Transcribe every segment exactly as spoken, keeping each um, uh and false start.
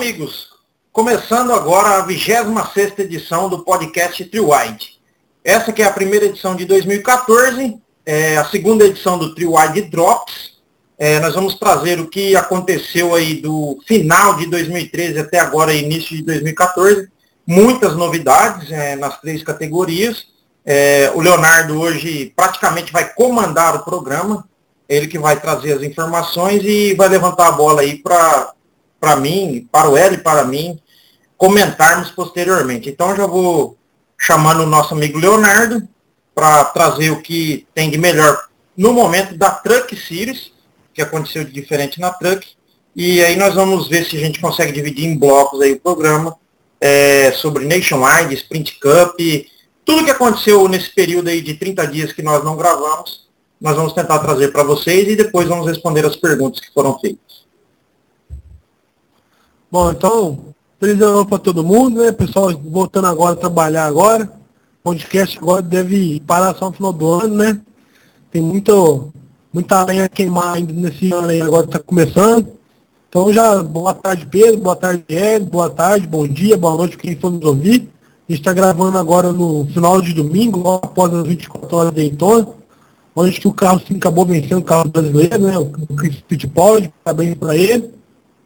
amigos, começando agora a vigésima sexta edição do podcast Triwide. Essa que é a primeira edição de dois mil e quatorze, é a segunda edição do Triwide Drops. É, nós vamos trazer o que aconteceu aí do final de dois mil e treze até agora, início de dois mil e quatorze. Muitas novidades é, nas três categorias. É, o Leonardo hoje praticamente vai comandar o programa, ele que vai trazer as informações e vai levantar a bola aí para para mim, para o Hélio e para mim, comentarmos posteriormente. Então já vou chamando o nosso amigo Leonardo para trazer o que tem de melhor no momento da Truck Series, que aconteceu de diferente na Truck, e aí nós vamos ver se a gente consegue dividir em blocos aí o programa é, sobre Nationwide, Sprint Cup, tudo que aconteceu nesse período aí de trinta dias que nós não gravamos, nós vamos tentar trazer para vocês e depois vamos responder as perguntas que foram feitas. Bom, então, feliz ano para todo mundo, né? Pessoal voltando agora a trabalhar agora. O podcast agora deve parar só no final do ano, né? Tem muito, muita lenha a queimar ainda nesse ano aí, agora está começando. Então já, boa tarde Pedro, boa tarde Hélio, boa tarde, bom dia, boa noite quem for nos ouvir. A gente está gravando agora no final de domingo, logo após as vinte e quatro horas de Daytona, onde que o carro sim acabou vencendo o carro brasileiro, né? O Chris Fittipaldi, parabéns para ele.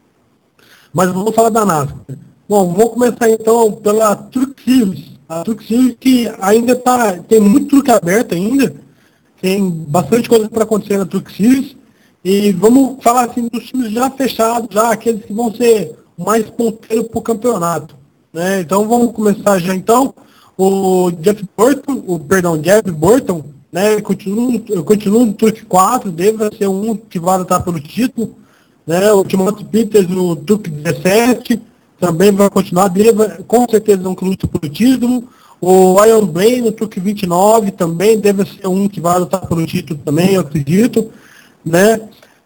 Mas vamos falar da NASCAR. Bom, vou começar então pela Truck Series. A Truck Series que ainda tá, tem muito truque aberto ainda. Tem bastante coisa para acontecer na Truck Series. E vamos falar assim dos times já fechados, já aqueles que vão ser mais ponteiros para o campeonato. Né? Então vamos começar já então. O Jeff Burton, o perdão, Jeff Burton, né, continua, continua no Truck quatro, deve ser um que vai lutar pelo título. Né, o Timothy Peters no Truck dezessete também vai continuar, deve, com certeza não luta pelo título. O Ryan Blaney no Truck vinte e nove também deve ser um que vai lutar pelo título também, eu acredito. Né.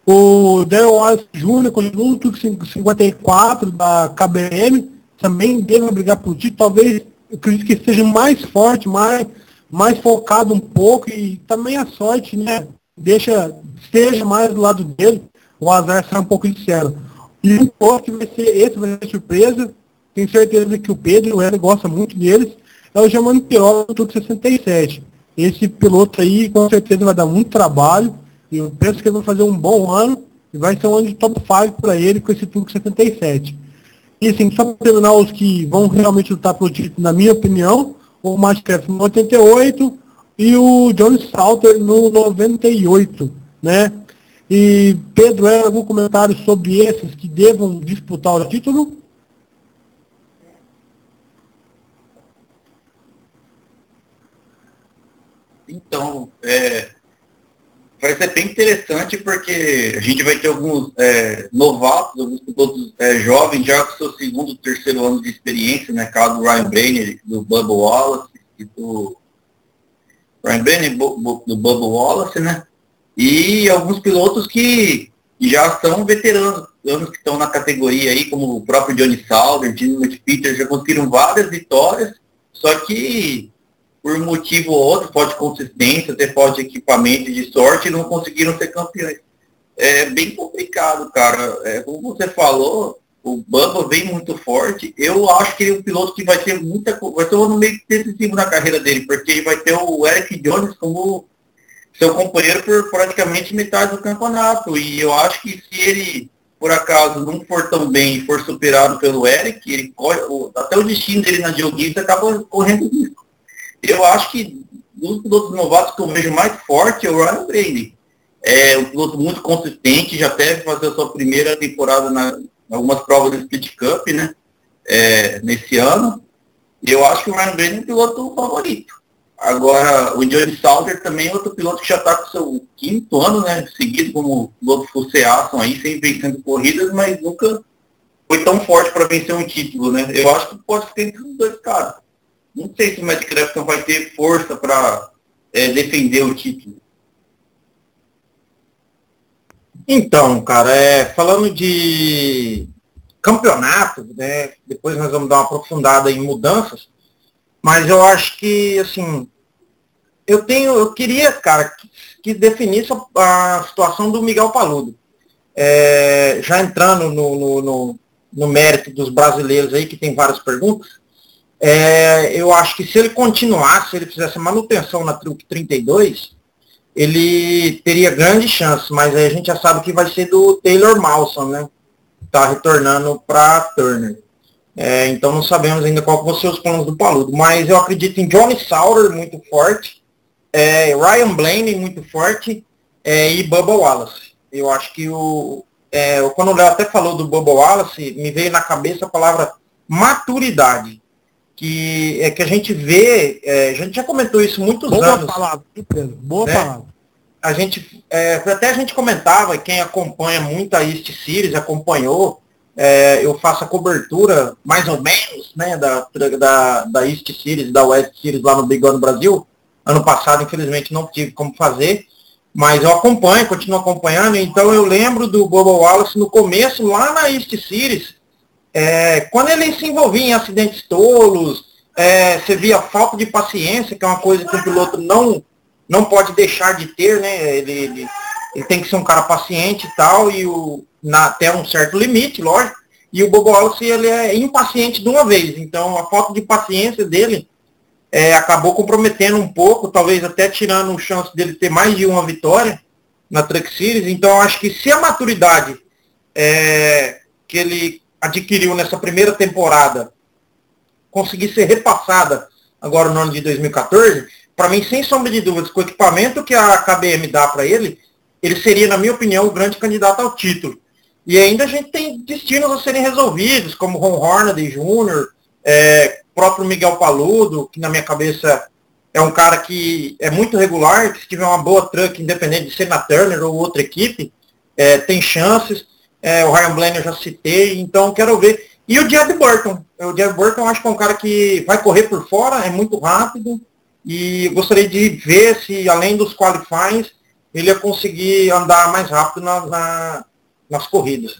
O Darryl Wallace Júnior continua no Truck cinquenta e quatro da K B M, também deve brigar pelo título, talvez eu acredito que seja mais forte, mais, mais focado um pouco, e também a sorte, né, deixa, esteja mais do lado dele. O azar sai um pouco sincero. E o outro que vai ser, esse vai ser surpresa, tenho certeza que o Pedro e o Hélio gostam muito deles, é o Germano Pirola do Truck sessenta e sete. Esse piloto aí com certeza vai dar muito trabalho, e eu penso que ele vai fazer um bom ano, e vai ser um ano de top cinco para ele com esse Truck sessenta e sete. E assim, só para terminar os que vão realmente lutar pelo título, na minha opinião, o Matt Craft no oitenta e oito e o John Salter no noventa e oito, né? E Pedro, é algum comentário sobre esses que devam disputar o título? Então, é, vai ser bem interessante porque a gente vai ter alguns é, novatos, alguns pilotos é, jovens, já com seu segundo, terceiro ano de experiência, né? Caso do Ryan Blaney, do Bubba Wallace, e do Ryan Blaney, do Bubba Wallace, né? E alguns pilotos que já são veteranos, anos que estão na categoria aí, como o próprio Johnny Sauber, Timothy Peters, já conseguiram várias vitórias, só que por um motivo ou outro, pode consistência, até pode equipamento de sorte, não conseguiram ser campeões. É bem complicado, cara. É, como você falou, o Bubba vem muito forte. Eu acho que ele é um piloto que vai ter muita, vai ser um ano meio decisivo na carreira dele, porque ele vai ter o Eric Jones como seu companheiro por praticamente metade do campeonato. E eu acho que se ele, por acaso, não for tão bem e for superado pelo Eric, ele corre, até o destino dele na Geogüita acaba correndo risco. Eu acho que dos pilotos novatos que eu vejo mais forte é o Ryan Blaney. É um piloto muito consistente, já deve fazer a sua primeira temporada na, em algumas provas do Split Cup, né? É, nesse ano. E eu acho que o Ryan Blaney é um piloto favorito. Agora, o Johnny Sauber também é outro piloto que já está com seu quinto ano, né, seguido como piloto Full Aston aí, sempre vencendo corridas, mas nunca foi tão forte para vencer um título, né? Eu acho que pode ser entre os dois caras. Não sei se o Matt Crafton vai ter força para é, defender o título. Então, cara, é, falando de campeonato, né, depois nós vamos dar uma aprofundada em mudanças, mas eu acho que, assim, eu tenho, eu queria, cara, que, que definisse a, a situação do Miguel Paludo. É, já entrando no, no, no, no mérito dos brasileiros aí, que tem várias perguntas, é, eu acho que se ele continuasse, se ele fizesse manutenção na Truck trinta e dois, ele teria grande chance, mas aí a gente já sabe que vai ser do Taylor Mawson, né? Tá retornando para Turner. É, então não sabemos ainda qual vão ser os planos do Paludo, mas eu acredito em Johnny Sauter muito forte, é, Ryan Blaney muito forte, é, e Bubba Wallace. Eu acho que o é, quando o Léo até falou do Bubba Wallace, me veio na cabeça a palavra maturidade, que é que a gente vê, é, a gente já comentou isso muitos Boa anos. Palavra, Pedro. Boa né? palavra. A gente, é, até a gente comentava, quem acompanha muito a East Series, acompanhou, é, eu faço a cobertura, mais ou menos, né, da, da, da East Series, da West Series lá no Big One no Brasil. Ano passado, infelizmente, não tive como fazer, mas eu acompanho, continuo acompanhando, então eu lembro do Bubba Wallace no começo, lá na East Series, é, quando ele se envolvia em acidentes tolos, é, você via falta de paciência, que é uma coisa que o piloto não, não pode deixar de ter, né? Ele, ele, ele tem que ser um cara paciente e tal, e o, na, até um certo limite, lógico, e o Bubba Wallace ele é impaciente de uma vez, então a falta de paciência dele é, acabou comprometendo um pouco, talvez até tirando a chance dele ter mais de uma vitória na Truck Series. Então eu acho que se a maturidade é, que ele adquiriu nessa primeira temporada conseguir ser repassada agora no ano de dois mil e catorze, para mim, sem sombra de dúvidas, com o equipamento que a K B M dá para ele, ele seria, na minha opinião, o grande candidato ao título. E ainda a gente tem destinos a serem resolvidos, como Ron Hornaday Júnior, é, próprio Miguel Paludo, que na minha cabeça é um cara que é muito regular, que se tiver uma boa truck, independente de ser na Turner ou outra equipe, é, tem chances. É, o Ryan Blaney eu já citei, então quero ver. E o Jeb Burton. O Jeb Burton eu acho que é um cara que vai correr por fora, é muito rápido, e eu gostaria de ver se, além dos qualifies, ele ia conseguir andar mais rápido na, na, nas corridas.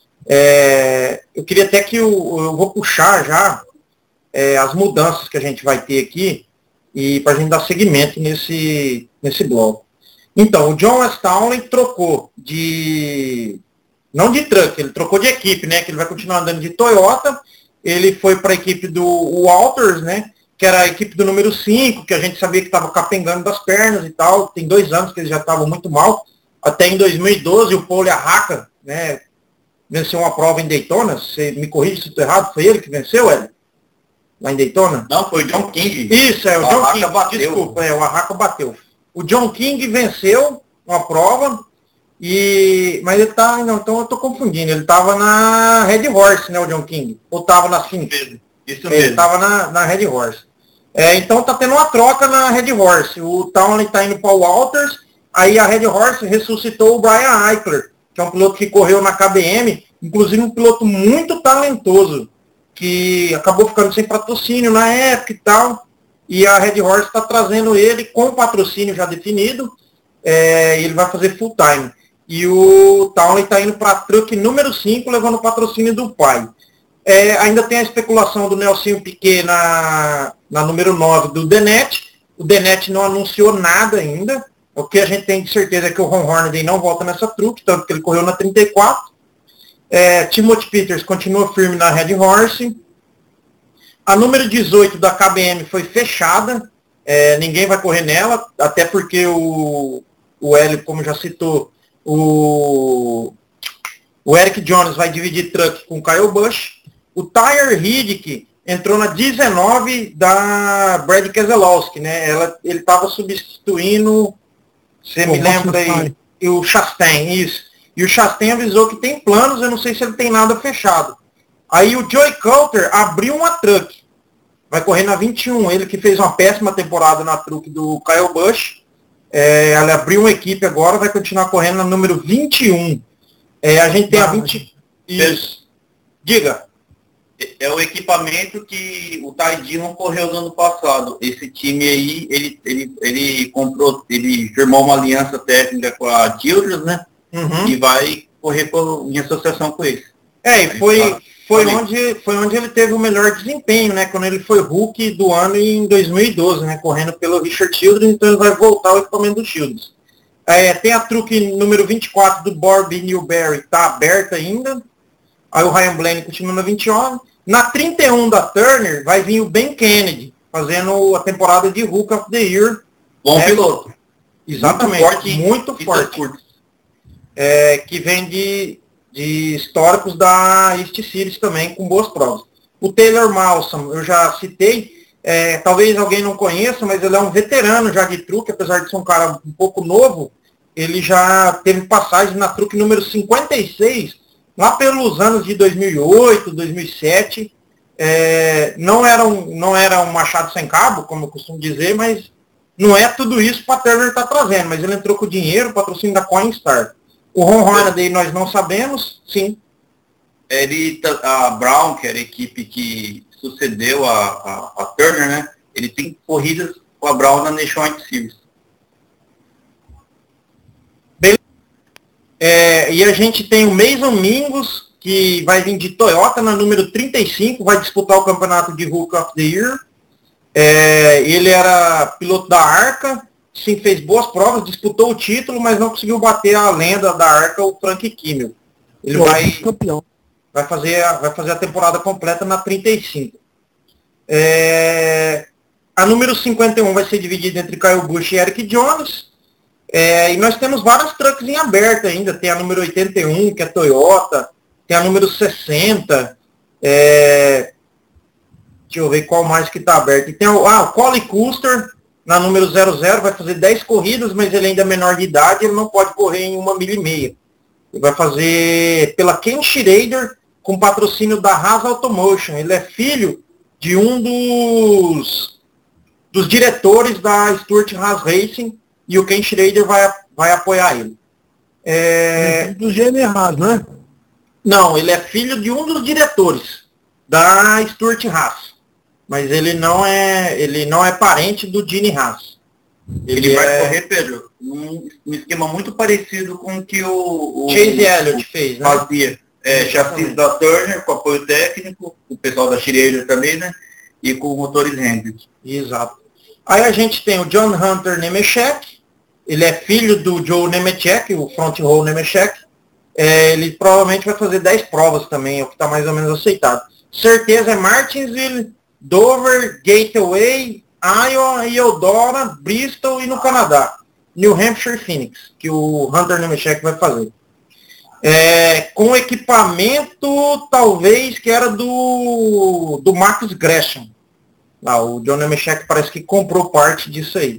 É, eu queria até que eu, eu vou puxar já é, as mudanças que a gente vai ter aqui, e para a gente dar seguimento nesse, nesse bloco. Então, o John Westalley trocou de... não de truck, ele trocou de equipe, né? Que ele vai continuar andando de Toyota. Ele foi para a equipe do Walters, né? Que era a equipe do número cinco, que a gente sabia que estava capengando das pernas e tal. Tem dois anos que eles já estavam muito mal. Até em dois mil e doze, o Paul Arraca, né? Venceu uma prova em Daytona. Você me corrige se estou errado, foi ele que venceu, Hélio? Lá em Daytona? Não, foi o John King. Isso, é, o, o John King, bateu. Desculpa, é, o Arraca bateu. O John King venceu uma prova, e, mas ele tá, não, então eu tô confundindo, ele tava na Red Horse, né, o John King? Ou tava na Finch? Isso Ele mesmo. tava na, na Red Horse. É, então tá tendo uma troca na Red Horse. O Townley tá indo para o Walters, aí a Red Horse ressuscitou o Brian Eichler, que é um piloto que correu na K B M, inclusive um piloto muito talentoso, que acabou ficando sem patrocínio na época e tal, e a Red Horse está trazendo ele com patrocínio já definido, é, ele vai fazer full time. E o Townley está indo para a truck número cinco, levando o patrocínio do pai. É, ainda tem a especulação do Nelson Piquet na, na número nove do Denet. O Denet não anunciou nada ainda. O que a gente tem de certeza é que o Ron Hornaday não volta nessa truck, tanto que ele correu na trinta e quatro. É, Timothy Peters continua firme na Red Horse. A número dezoito da K B M foi fechada. É, ninguém vai correr nela, até porque o, o Hélio, como já citou, o, o Eric Jones vai dividir truck com o Kyle Busch. O Tyler Hiddick entrou na dezenove da Brad Keselowski, né? Ela, ele estava substituindo, você me lembra aí, e o Chastain, isso. E o Chastain avisou que tem planos, eu não sei se ele tem nada fechado. Aí o Joey Coulter abriu uma truck, vai correr na vinte e um, ele que fez uma péssima temporada na truck do Kyle Busch. É, ele abriu uma equipe agora, vai continuar correndo na número vinte e um. É, a gente tem ah, a vinte... Isso. Diga. É o equipamento que o Ty Dillon correu no ano passado. Esse time aí, ele, ele, ele comprou, ele firmou uma aliança técnica com a Childress, né? Uhum. E vai correr com, em associação com eles. É, e foi, foi, onde, foi onde ele teve o melhor desempenho, né? Quando ele foi Rookie do ano em dois mil e doze, né? Correndo pelo Richard Childress, então ele vai voltar ao equipamento do Childress. É, tem a truque número vinte e quatro do Bobby Newberry, tá aberta ainda. Aí o Ryan Blaney continua na vinte e nove. Na trinta e um da Turner vai vir o Ben Kennedy, fazendo a temporada de Rookie of the Year. Bom é, piloto. Exatamente, muito forte. Muito forte. É, que vem de, de históricos da East Series também, com boas provas. O Taylor Malson, eu já citei, é, talvez alguém não conheça, mas ele é um veterano já de truque, apesar de ser um cara um pouco novo, ele já teve passagem na truque número cinquenta e seis, lá pelos anos de dois mil e oito, dois mil e sete. É, não, era um, não era um machado sem cabo, como eu costumo dizer, mas não é tudo isso para a Turner estar trazendo, mas ele entrou com dinheiro, patrocínio da Coinstar. O Ron Hornaday nós não sabemos, sim. Ele, a Brown, que era a equipe que sucedeu a, a, a Turner, né? Ele tem corridas com a Brown na Nationwide Series. Beleza. É, e a gente tem o Mason Mingus, que vai vir de Toyota na número trinta e cinco, vai disputar o campeonato de Rookie of the Year. É, ele era piloto da Arca, sim, fez boas provas, disputou o título, mas não conseguiu bater a lenda da Arca, o Frank Kimmel. Ele vai, campeão. vai, fazer, a, vai fazer a temporada completa na trinta e cinco. É, a número cinquenta e um vai ser dividida entre Kyle Busch e Eric Jones. É, e nós temos várias trucks em aberto ainda. Tem a número oitenta e um, que é Toyota. Tem a número sessenta. É, deixa eu ver qual mais que está aberto. E tem o, ah, o Collie Custer, na número zero zero, vai fazer dez corridas, mas ele ainda é menor de idade, ele não pode correr em uma milha e meia. Ele vai fazer pela Ken Schrader, com patrocínio da Haas Automotion. Ele é filho de um dos, dos diretores da Stuart Haas Racing, e o Ken Schrader vai, vai apoiar ele. É... Do Gene Haas, né? Não, ele é filho de um dos diretores da Stuart Haas. Mas ele não é, ele não é parente do Gene Haas. Ele, ele vai é... correr, Pedro, num, um esquema muito parecido com o que o, o Chase Elliott fez, né? Fazia. É, já fiz da Turner com apoio técnico, o pessoal da Schrader também, né? E com o motores Hendrick. Exato. Aí a gente tem o John Hunter Nemechek. Ele é filho do Joe Nemechek, o front row Nemechek. É, ele provavelmente vai fazer dez provas também, é o que está mais ou menos aceitado. Certeza é Martinsville, Dover, Gateway, Iowa, Eldora, Bristol e no Canadá. New Hampshire e Phoenix, que o Hunter Nemechek vai fazer. É, com equipamento, talvez, que era do, do Marcus Gresham. Ah, o John Nemechek parece que comprou parte disso aí.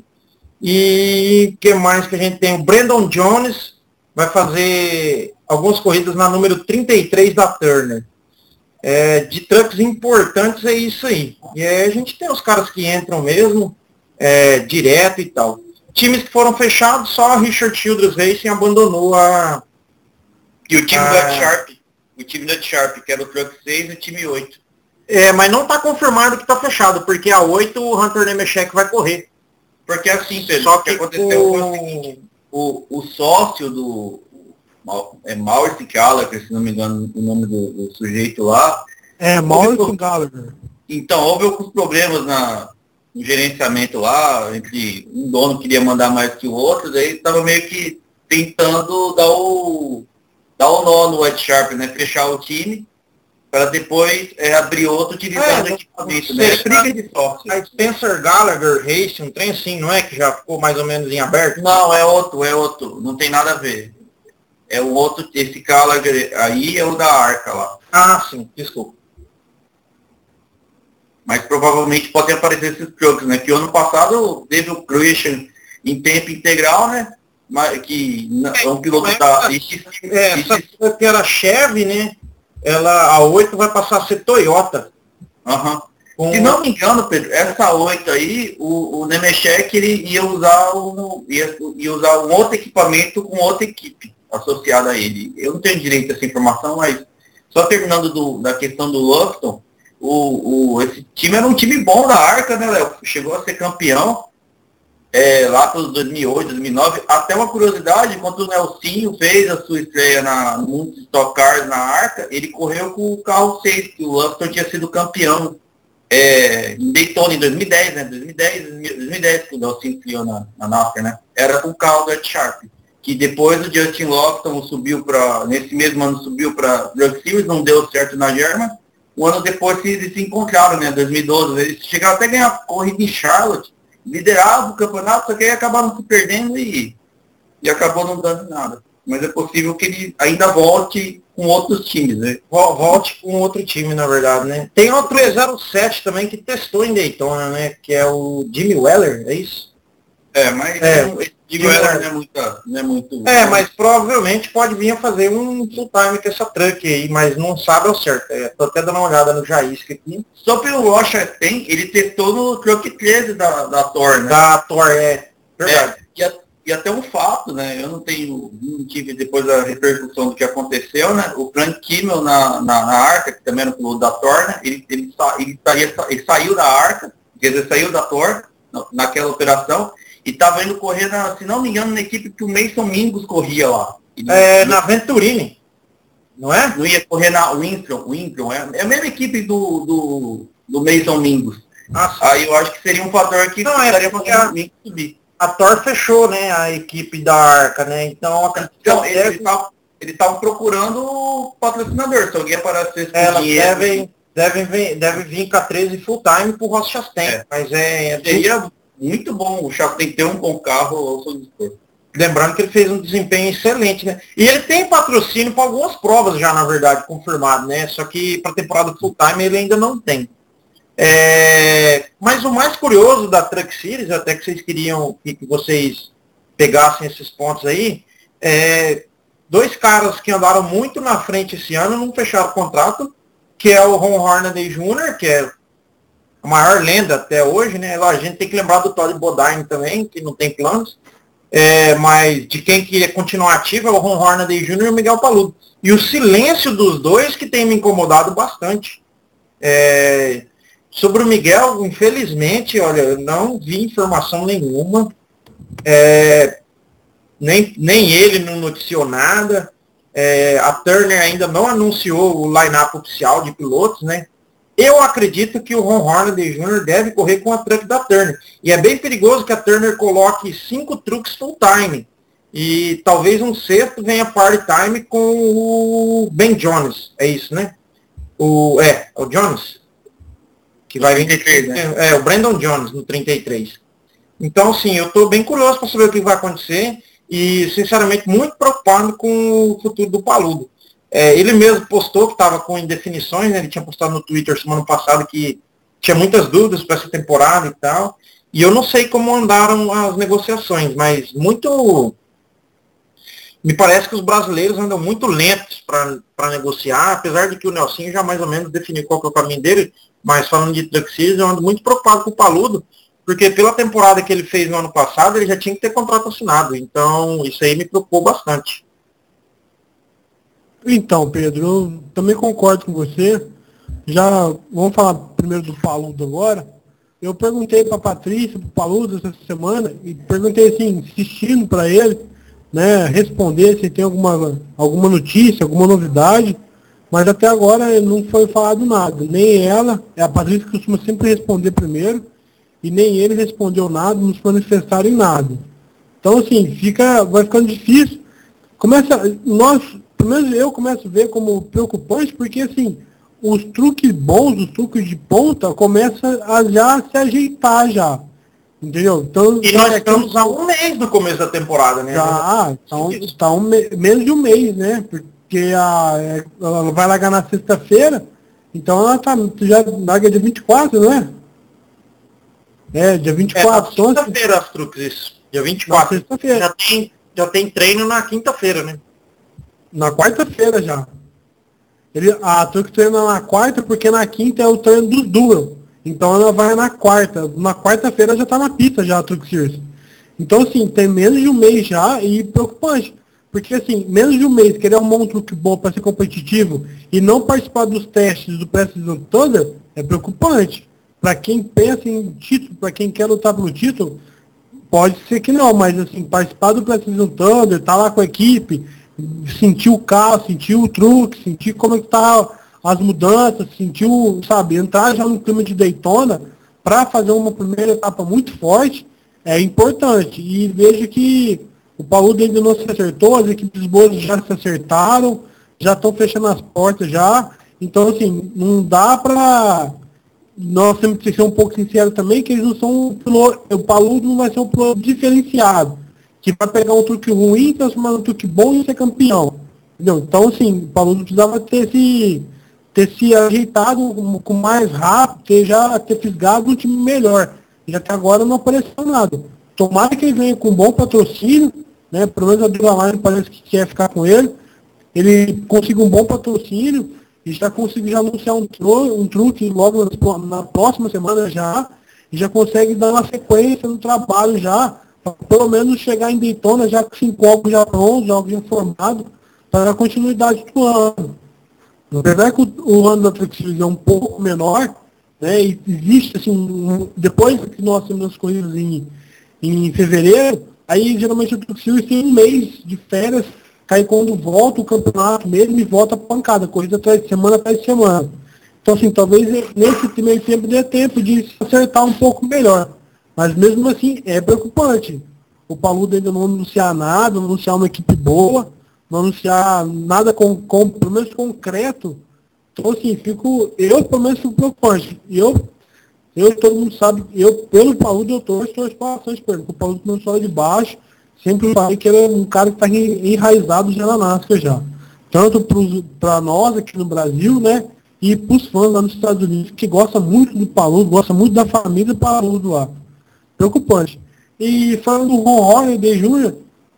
E o que mais que a gente tem? O Brandon Jones vai fazer algumas corridas na número trinta e três da Turner. É, de trucks importantes é isso aí. E aí a gente tem os caras que entram mesmo, é, direto e tal. Times que foram fechados, só a Richard Childress Racing abandonou a... E o time a... do Ed Sharp, o time do Ed Sharp, que era o Truck seis e o time oito. É, mas não está confirmado que está fechado, porque a oito o Hunter Nemechek vai correr. Porque assim, Pedro, só o que, que aconteceu o... foi o seguinte, o, o sócio do... É Maurice Gallagher, se não me engano o nome do, do sujeito lá. É, Maurice Gallagher. Então, houve alguns problemas na, no gerenciamento lá, entre um dono queria mandar mais que o outro, daí estava meio que tentando dar o, dar o nó no Ed Sharp, né? Fechar o time, para depois é, abrir outro utilizando é, equipamento, né? É briga de sócio. A Spencer Gallagher Racing, um trem assim, não é que já ficou mais ou menos em aberto? Não, é outro, é outro, não tem nada a ver. É o outro, esse Gallagher aí é o da Arca lá. Ah, sim, desculpa. Mas provavelmente podem aparecer esses trucks, né? Que ano passado teve o Christian em tempo integral, né? Mas que é um piloto é, da... É, essa que era Chevy, né? Ela, a oito vai passar a ser Toyota. Aham. Uhum. Se não me engano, Pedro, essa oito aí, o, o Nemechek, ele ia usar, um, ia, ia usar um outro equipamento com outra equipe associada a ele. Eu não tenho direito a essa informação, mas só terminando do, da questão do Lufton, o, o, esse time era um time bom da Arca, né, Léo? Chegou a ser campeão é, lá pelos dois mil e oito, dois mil e nove. Até uma curiosidade, quando o Nelsinho fez a sua estreia na, no mundo de Stock Cars na Arca, ele correu com o carro seis, que o Lufton tinha sido campeão é, em Daytona em dois mil e dez, né? dois mil e dez, dois mil e dez, que o Nelsinho criou na, na NASCAR, né? Era com o carro do Ed Sharp. que depois o Justin Lockton subiu para, nesse mesmo ano subiu para Drug Series, não deu certo na German. Um ano depois eles se encontraram, né, dois mil e doze, eles chegaram até a ganhar corrida em Charlotte, lideravam o campeonato, só que aí acabaram se perdendo e, e acabou não dando nada. Mas é possível que ele ainda volte com outros times, né? Volte com outro time, na verdade, né? Tem outro E zero sete também que testou em Daytona, né? Que é o Jimmy Weller, é isso? É, mas é, não, esse Jimmy Weller não é, muita, não é muito... É, mas provavelmente pode vir a fazer um full time com essa truck aí, mas não sabe ao certo. É, tô até dando uma olhada no Jaisca aqui. Só pelo Rocha tem, ele testou no truck treze da, da Thor, né? Da Thor, é. Verdade. É, e, a, e até um fato, né? Eu não tenho, não tive depois a repercussão do que aconteceu, né? O Frank Kimmel na, na, na Arca, que também era o piloto da Thor, né? Ele, ele, ele, ele, ele saiu da Arca, quer dizer, saiu da Thor naquela operação, e estava indo correr, na, se não me engano, na equipe que o Mason Mingus corria lá. Não, é, na Venturini, não é? Não ia correr na Wintron, Wintron é, é a mesma equipe do, do, do Mason Mingus. Nossa. Aí eu acho que seria um fator que não, é porque a, subir. A Thor fechou, né, a equipe da Arca, né? Então, então eles estavam procurando patrocinador, se alguém aparecer com Elas dinheiro. Devem, devem, devem vir com a treze full time pro Ross Chastain, é. Mas é... é seria muito bom o Chastain ter um bom carro ao seu dispor. Lembrando que ele fez um desempenho excelente, né? E ele tem patrocínio para algumas provas já, na verdade, confirmado, né? Só que para a temporada full time ele ainda não tem. É... Mas o mais curioso da Truck Series, até que vocês queriam que vocês pegassem esses pontos aí, é... dois caras que andaram muito na frente esse ano não fecharam o contrato, que é o Ron Hornaday Júnior, que é a maior lenda até hoje, né? A gente tem que lembrar do Todd Bodine também, que não tem planos. É, mas de quem queria continuar ativo é o Ron Hornaday Júnior e o Miguel Paludo. E o silêncio dos dois que tem me incomodado bastante. É, sobre o Miguel, infelizmente, olha, eu não vi informação nenhuma. É, nem, nem ele não noticiou nada. É, a Turner ainda não anunciou o line-up oficial de pilotos, né? Eu acredito que o Ron Hornaday Júnior deve correr com a truck da Turner. E é bem perigoso que a Turner coloque cinco trucks full time. E talvez um sexto venha part-time com o Ben Jones. É isso, né? O, é, o Jones. Que vai vir. Né? É, o Brandon Jones no trinta e três. Então, sim, eu estou bem curioso para saber o que vai acontecer. E, sinceramente, muito preocupado com o futuro do Paludo. É, ele mesmo postou que estava com indefinições, né? Ele tinha postado no Twitter semana passada que tinha muitas dúvidas para essa temporada e tal. E eu não sei como andaram as negociações, mas muito... Me parece que os brasileiros andam muito lentos para negociar, apesar de que o Nelsinho já mais ou menos definiu qual que é o caminho dele, mas falando de Truck Series, eu ando muito preocupado com o Paludo, porque pela temporada que ele fez no ano passado, ele já tinha que ter contrato assinado. Então, isso aí me preocupou bastante. Então, Pedro, eu também concordo com você. Já vamos falar primeiro do Paludo agora. Eu perguntei para a Patrícia, para o Paludo essa semana, e perguntei assim, insistindo para ele, né, responder se tem alguma, alguma notícia, alguma novidade, mas até agora não foi falado nada. Nem ela, é a Patrícia que costuma sempre responder primeiro, e nem ele respondeu nada, não se manifestaram em nada. Então, assim, fica, vai ficando difícil. Começa, nós... Pelo menos eu começo a ver como preocupante, porque assim, os truques bons, os truques de ponta, começam a já se ajeitar já. Entendeu? Então, e nós estamos há um mês no começo da temporada, né? Já, está um, tá um me, menos de um mês, né? Porque a, ela vai largar na sexta-feira, então ela tá, já larga dia vinte e quatro, não é? É, dia vinte e quatro. É, na sexta-feira as truques, isso. Dia vinte e quatro. Já tem, já tem treino na quinta-feira, né? Na quarta-feira já. Ele, a Truck treina na quarta, porque na quinta é o treino dos duel. Então ela vai na quarta. Na quarta-feira já tá na pista já a Truck Series. Então assim, tem menos de um mês já e preocupante. Porque assim, menos de um mês, querer arrumar um truque bom para ser competitivo e não participar dos testes do pré-season toda, é preocupante. Para quem pensa em título, para quem quer lutar pelo título, pode ser que não, mas assim, participar do pré-season todo, tá lá com a equipe, sentir o carro, sentir o truque, sentir como é que tá as mudanças, sentir o, sabe, entrar já no clima de Daytona para fazer uma primeira etapa muito forte, é importante. E vejo que O Paludo ainda não se acertou, as equipes boas já se acertaram, já estão fechando as portas já. Então, assim, não dá para... Nós temos que ser um pouco sinceros também, que eles não são um piloto, o Paludo não vai ser um piloto diferenciado, que vai pegar um truque ruim, transformar num truque bom e ser campeão. Entendeu? Então, assim, o Paludo precisava ter se, ter se ajeitado com, com mais rápido, ter já ter fisgado um time melhor. E até agora não apareceu nada. Tomara que ele venha com um bom patrocínio, né? Pelo menos a Drivaline parece que quer ficar com ele. Ele consiga um bom patrocínio e já conseguiu já anunciar um, tru, um truque logo na, na próxima semana já, e já consegue dar uma sequência no trabalho já, para pelo menos chegar em Daytona já com cinco jogos já prontos, jogos já formados, para a continuidade do ano. Apesar que o, o ano da Truck Series é um pouco menor, né, e existe assim, um, depois que nós temos as corridas em, em fevereiro, aí geralmente o Truck Series tem um mês de férias. Aí quando volta o campeonato mesmo e volta a pancada, corrida atrás de semana atrás de semana. Então assim, talvez nesse meio tempo dê tempo de se acertar um pouco melhor. Mas mesmo assim é preocupante. O Paludo ainda não anunciar nada, não anunciar uma equipe boa, não anunciar nada com, com pelo menos concreto. Então assim, fico, eu pelo menos fico preocupante. Eu, eu todo mundo sabe, eu pelo Paludo eu torço, torço para ações por ele. O Paludo não só de baixo. Sempre falei que ele é um cara que está enraizado já na NASCAR já. Tanto para nós aqui no Brasil, né? E para os fãs lá nos Estados Unidos, que gostam muito do Paludo, gostam muito da família Paludo lá. Preocupante. E falando do Ron Hornaday Júnior,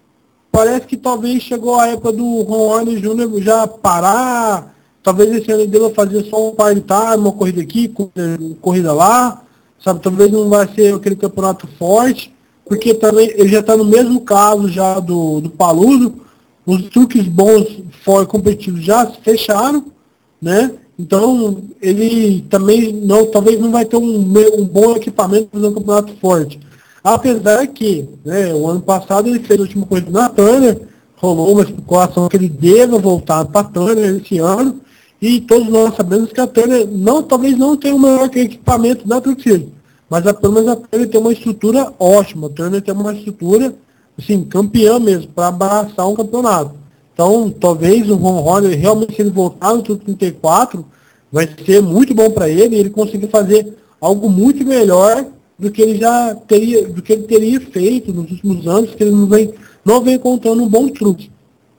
parece que talvez chegou a época do Ron Hornaday Júnior já parar. Talvez esse ano dele fazer só um part-time, uma corrida aqui, corrida lá. Sabe, talvez não vai ser aquele campeonato forte. Porque também ele já está no mesmo caso já do, do Paludo, os truques bons fora competitivos já se fecharam, né? Então ele também não, talvez não vai ter um, um bom equipamento para fazer um campeonato forte. Apesar que, né, o ano passado ele fez a última corrida na Turner, rolou uma especulação que ele deva voltar para a Turner esse ano, e todos nós sabemos que a Turner não, talvez não tenha o melhor equipamento da Truck Series. Mas a, pelo menos a Turner tem uma estrutura ótima. A Turner tem uma estrutura, assim, campeã mesmo, para abraçar um campeonato. Então, talvez o Ron Horner, realmente, se ele voltar no Truck trinta e quatro, vai ser muito bom para ele, e ele conseguir fazer algo muito melhor do que ele já teria, do que ele teria feito nos últimos anos, que ele não vem, não vem contando um bom truque.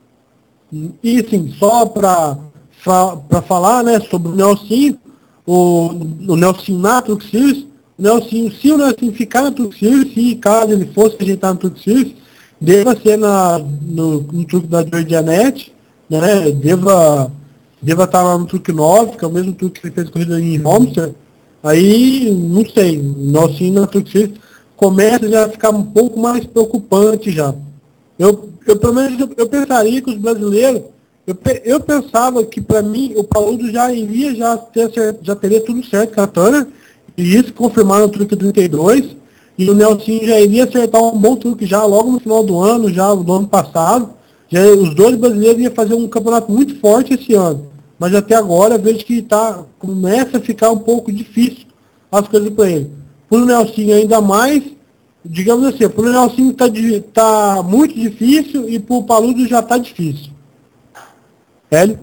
E, assim, só para falar, né, sobre o Nelson, o, o Nelson na Truck Series, Nelson, se o Nelson ficar na Truck Series, se caso ele fosse ajeitar no Truck Series, deva ser na, no, no truque da Georgianet, né? Deva, deva estar lá no truque nove, que é o mesmo truque que ele fez corrida em Homestead. Aí, não sei, Nelson na Truck Series começa já a ficar um pouco mais preocupante já. Eu, eu pelo menos, eu, eu pensaria que os brasileiros, eu, eu pensava que para mim o Paludo já iria já, ter, já teria tudo certo com a Turner, e isso confirmar no truque trinta e dois, e o Nelson já iria acertar um bom truque já logo no final do ano, já do ano passado. Já, os dois brasileiros iam fazer um campeonato muito forte esse ano. Mas até agora vejo que tá, começa a ficar um pouco difícil as coisas para ele. Para o Nelson ainda mais, digamos assim, para o Nelson está tá muito difícil e para o Paludo já está difícil. Hélio?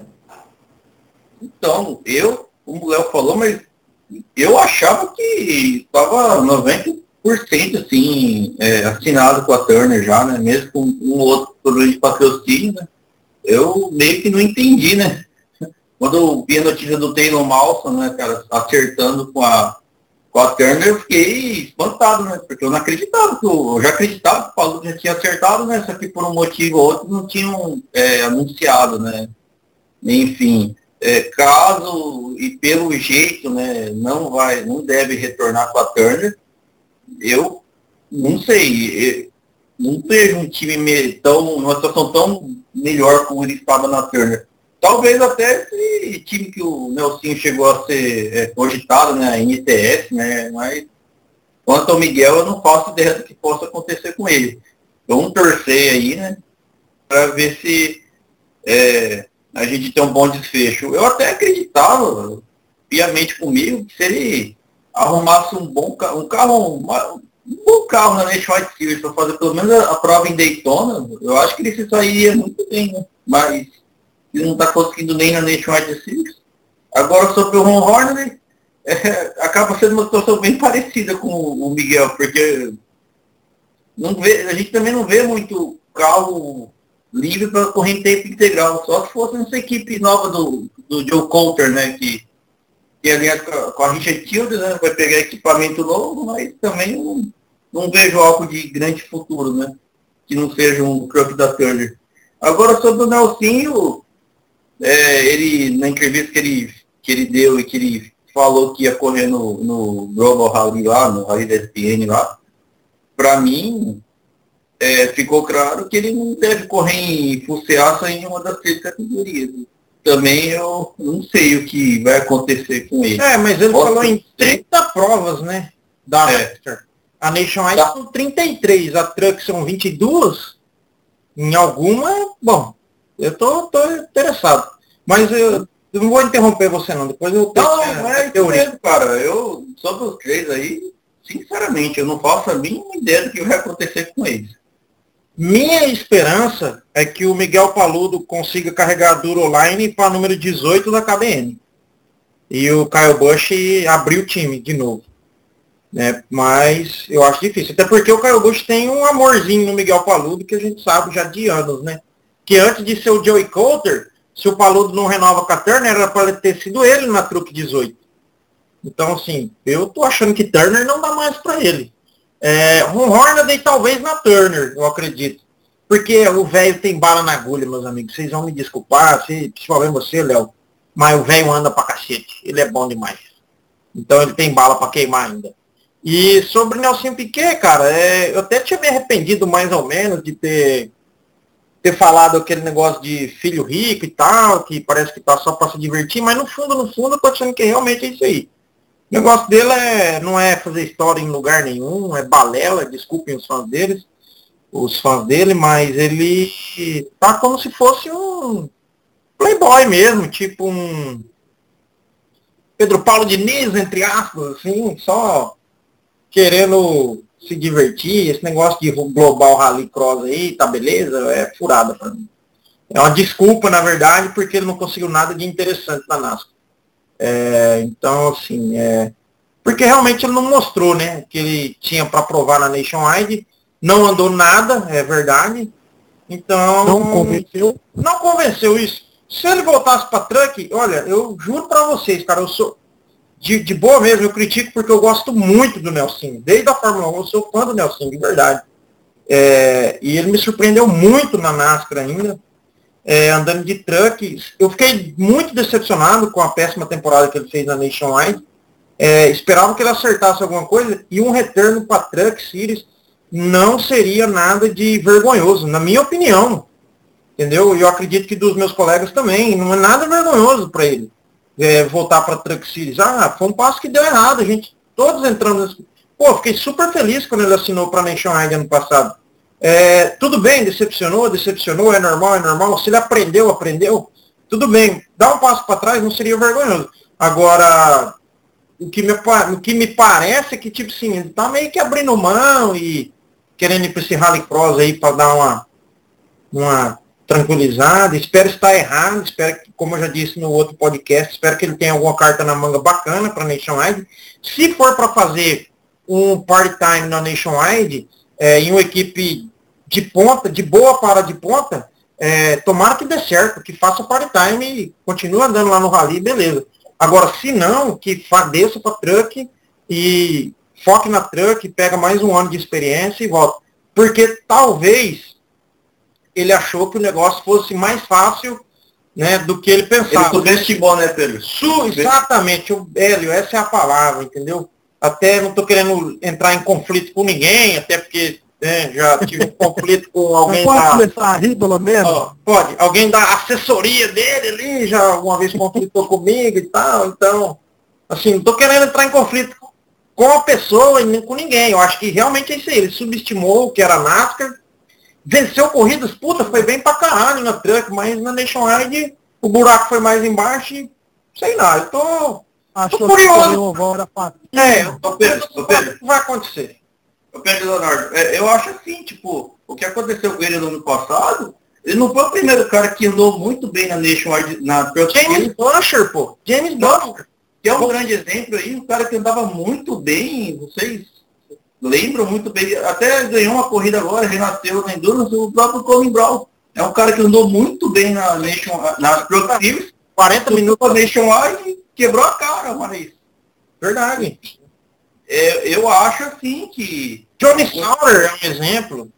Então, eu, como o Léo falou, mas eu achava que estava noventa por cento assim, é, assinado com a Turner já, né? Mesmo com um outro problema de patrocínio, né? Eu meio que não entendi, né? Quando eu vi a notícia do Taylor Malson, né, cara, acertando com a, com a Turner, eu fiquei espantado, né? Porque eu não acreditava, que eu, eu já acreditava que o Paulo já tinha acertado, né? Só que por um motivo ou outro não tinham é, anunciado, né? Enfim. É, caso e pelo jeito, né, não vai, não deve retornar com a Turner, eu não sei, eu não vejo um time tão, uma situação tão melhor como ele estava na Turner. Talvez até esse time que o Nelson chegou a ser é, cogitado, né, a N T S, né, mas quanto ao Miguel eu não faço ideia do que possa acontecer com ele. Vamos torcer aí, né, para ver se é, a gente tem um bom desfecho. Eu até acreditava, piamente comigo, que se ele arrumasse um bom um carro, uma, um bom carro na Nationwide Series para fazer pelo menos a, a prova em Daytona, eu acho que ele se sairia muito bem, né? Mas ele não está conseguindo nem na Nationwide Series. Agora sobre o Ron Horner, é, acaba sendo uma situação bem parecida com o Miguel, porque não vê, a gente também não vê muito carro livre para correr em tempo integral, só se fosse essa equipe nova do, do Joe Coulter, né, que tem aliás com, com a Richard Childress, né, vai pegar equipamento novo, mas também não, não vejo algo de grande futuro, né, que não seja um truck da Turner. Agora sobre o Nelsinho, é, ele, na entrevista que ele, que ele deu e que ele falou que ia correr no, no Global Rally lá, no Rally da S P N lá, para mim, é, ficou claro que ele não deve correr em Fuseaça em uma das três categorias. Também eu não sei o que vai acontecer com ele. É, mas ele Posso falou em trinta provas, né? Da é. A Nationwide tá. São trinta e três, a Truck são vinte e dois. Em alguma, bom, eu tô, tô interessado. Mas eu, eu não vou interromper você não, depois eu tenho Não, não é isso mesmo, cara. Eu, sobre os três aí, sinceramente, eu não faço a mínima ideia do que vai acontecer com eles. Minha esperança é que o Miguel Paludo consiga carregar a Duroline para número dezoito da K B N. E o Kyle Busch abrir o time de novo. Né? Mas eu acho difícil. Até porque o Kyle Busch tem um amorzinho no Miguel Paludo que a gente sabe já de anos, né? Que antes de ser o Joey Coulter, se o Paludo não renova com a Turner, era para ter sido ele na Truck dezoito. Então, assim, eu tô achando que Turner não dá mais para ele. É, um Hornaday talvez na Turner, eu acredito. Porque o velho tem bala na agulha, meus amigos. Vocês vão me desculpar, se, principalmente você, Léo. Mas o velho anda pra cacete. Ele é bom demais. Então ele tem bala pra queimar ainda. E sobre o Nelson Piquet, cara, é, eu até tinha me arrependido mais ou menos de ter, ter falado aquele negócio de filho rico e tal, que parece que tá só pra se divertir, mas no fundo, no fundo, eu tô achando que realmente é isso aí. O negócio dele é, não é fazer história em lugar nenhum, é balela, desculpem os fãs deles, os fãs dele, mas ele tá como se fosse um playboy mesmo, tipo um Pedro Paulo Diniz, entre aspas, assim, só querendo se divertir. Esse negócio de Global Rally Cross aí, tá beleza, é furada pra mim. É uma desculpa, na verdade, porque ele não conseguiu nada de interessante na NASCAR. É, então, assim, é, porque realmente ele não mostrou, né, que ele tinha para provar na Nationwide, não andou nada, é verdade, então... Não convenceu? Não convenceu isso. Se ele voltasse para Truck, olha, eu juro para vocês, cara, eu sou, de, de boa mesmo, eu critico porque eu gosto muito do Nelsinho, desde a Fórmula um, eu sou fã do Nelsinho, de verdade. É, e ele me surpreendeu muito na NASCAR ainda, É, andando de truck. Eu fiquei muito decepcionado com a péssima temporada que ele fez na Nationwide. É, esperava que ele acertasse alguma coisa e um retorno para Truck Series não seria nada de vergonhoso, na minha opinião. Entendeu? E eu acredito que dos meus colegas também, não é nada vergonhoso para ele é, voltar para Truck Series. Ah, foi um passo que deu errado, a gente, todos entrando nesse... Pô, fiquei super feliz quando ele assinou para a Nationwide ano passado. É, tudo bem, decepcionou, decepcionou, é normal, é normal. Se ele aprendeu, aprendeu, tudo bem. Dá um passo para trás, não seria vergonhoso. Agora, o que, me, o que me parece é que, tipo assim, ele tá meio que abrindo mão e querendo ir para esse rallycross aí para dar uma, uma tranquilizada. Espero estar errado, espero que, como eu já disse no outro podcast, espero que ele tenha alguma carta na manga bacana para Nationwide. Se for para fazer um part-time na Nationwide, É, em uma equipe de ponta, de boa para de ponta, é, tomara que dê certo, que faça part-time e continue andando lá no rally, beleza. Agora, se não, que desça para Truck e foque na Truck, pega mais um ano de experiência e volta. Porque talvez ele achou que o negócio fosse mais fácil, né, do que ele pensava. Ele subestimou, né, Pedro? Su, exatamente, o Hélio, essa é a palavra, entendeu? Até não estou querendo entrar em conflito com ninguém, até porque né, já tive um conflito com alguém pode da... começar a rir, pelo menos? Ó, pode. Alguém da assessoria dele ali já alguma vez conflitou comigo e tal. Então, assim, não estou querendo entrar em conflito com a pessoa e nem com ninguém. Eu acho que realmente é isso aí. Ele subestimou o que era NASCAR, venceu corridas, puta, foi bem pra caralho na Truck, mas na Nationwide o buraco foi mais embaixo e sei lá, eu tô... Achou tô curioso. Que agora é, eu tô curioso o que vai acontecer. Pedro Leonardo, é, eu acho assim, tipo, o que aconteceu com ele no ano passado, ele não foi o primeiro cara que andou muito bem na Nationwide, na James Blanchard, pô. James Blanchard. Que é um grande exemplo aí, um cara que andava muito bem, vocês lembram muito bem, até ganhou uma corrida agora, renasceu na Endurance, o próprio Colin Brown. É um cara que andou muito bem na Nation, na Pro Series, quarenta minutos na Nationwide e quebrou a cara, mas verdade. É, eu acho assim que... Johnny Sauer é um exemplo.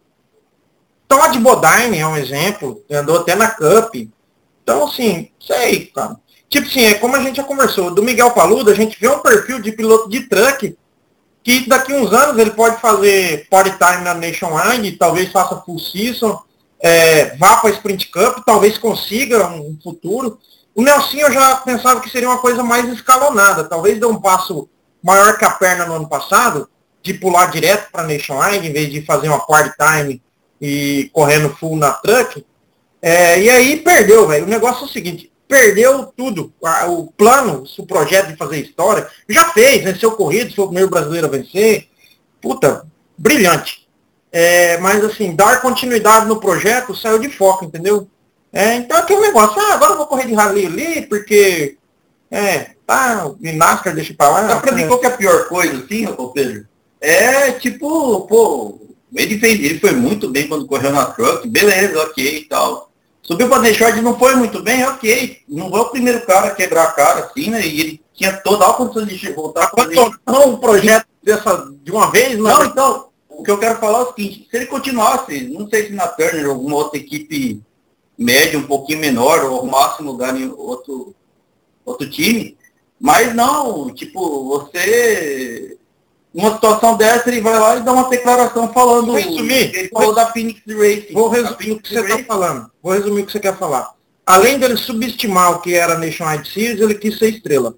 Todd Bodine é um exemplo. Andou até na Cup. Então, assim, sei, cara. Tipo assim, é como a gente já conversou. Do Miguel Paluda, a gente vê um perfil de piloto de truck que daqui uns anos ele pode fazer party time na Nationwide, talvez faça full season, é, vá para a Sprint Cup, talvez consiga um futuro. O Nelson eu já pensava que seria uma coisa mais escalonada. Talvez dê um passo maior que a perna no ano passado, de pular direto para a Nationwide, em vez de fazer uma party time e correndo full na truck. É, e aí perdeu, velho. O negócio é o seguinte, perdeu tudo. O plano, o projeto de fazer história, já fez, venceu corrido, foi o primeiro brasileiro a vencer. Puta, brilhante. É, mas assim, dar continuidade no projeto saiu de foco, entendeu? É, então aquele negócio, ah, agora eu vou correr de rally ali, porque é, tá, o NASCAR deixa pra lá. Dá pra mim qual que é a pior coisa, assim, ô Pedro? É tipo, pô, ele fez, ele foi muito bem quando correu na truck, beleza, ok e tal. Subiu pra Nationwide, não foi muito bem, ok. Não foi o primeiro cara a quebrar a cara, assim, né? E ele tinha toda a condição de voltar pra fazer um projeto dessa de uma vez, não, não, então, o que eu quero falar é o seguinte, se ele continuasse, não sei se na Turner ou alguma outra equipe média, um pouquinho menor, ou ao máximo lugar em outro, outro time, mas não, tipo, você, numa situação dessa, ele vai lá e dá uma declaração falando, vou resumir, ele falou da Phoenix Racing. Vou resumir o que você está falando, vou resumir o que você quer falar. Além dele subestimar o que era a Nationwide Series, ele quis ser estrela.